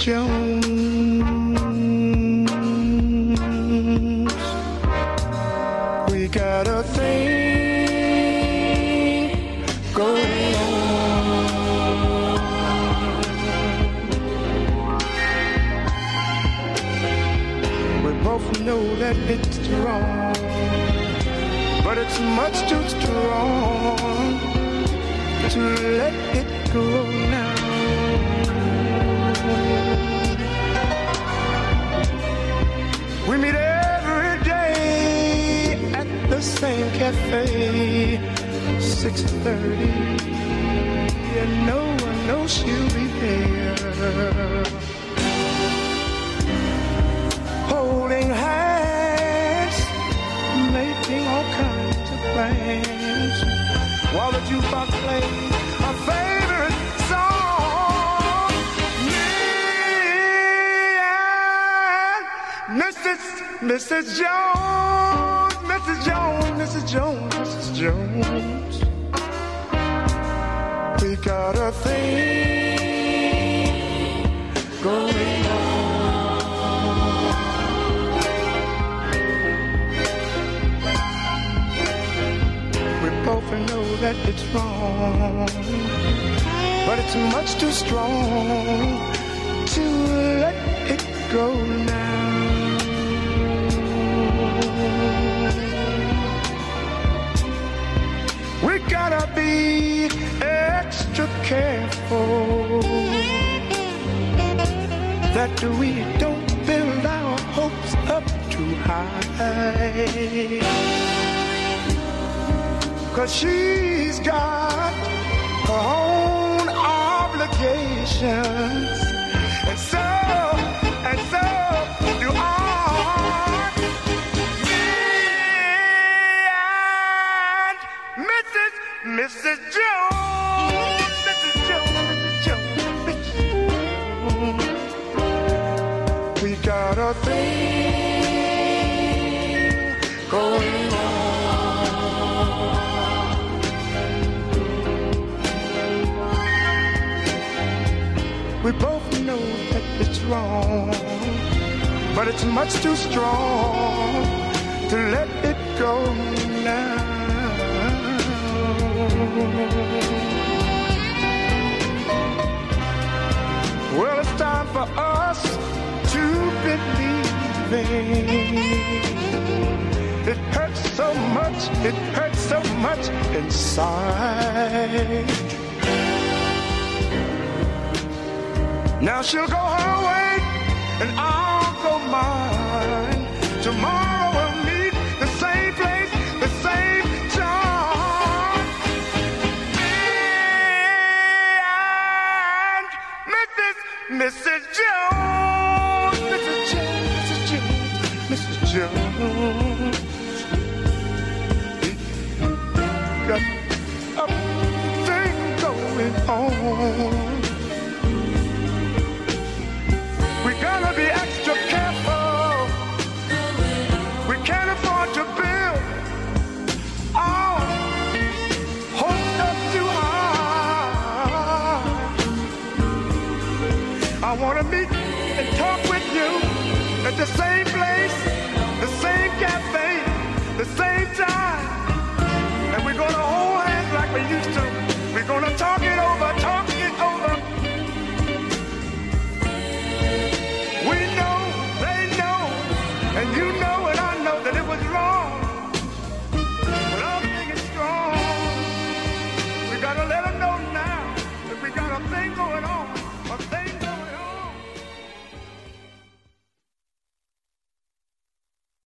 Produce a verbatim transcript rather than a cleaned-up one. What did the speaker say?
Jones. We got a thing going on. We both know that it's wrong, but it's much too strong to let it go now. We meet every day at the same cafe, six thirty, and no one knows she'll be there. Holding hands, making all kinds of plans, while the jukebox plays our favorite song. Me and Missus Missus Jones, Missus Jones, Missus Jones, Missus Jones. We got a thing going on. We both know that it's wrong, but it's much too strong to let it go now. We gotta be extra careful that we don't build our hopes up too high, 'cause she's got her own obligations, and so, and so do I. Missus Jones, Missus Jones, Missus Jones, Missus Jones. We got a thing going on. We both know that it's wrong, but it's much too strong to let it go now. Well, it's time for us to believe it. It hurts so much, it hurts so much inside. Now she'll go her way and I'll go mine. Tomorrow we'll meet the same place, the same time. Missus Jones, Missus Jones, Missus Jones, Missus Jones. We got a thing going on. We gotta be extra careful. We can't afford to build our hopes up too high. I wanna meet and talk with you at the same place, the same cafe, the same time.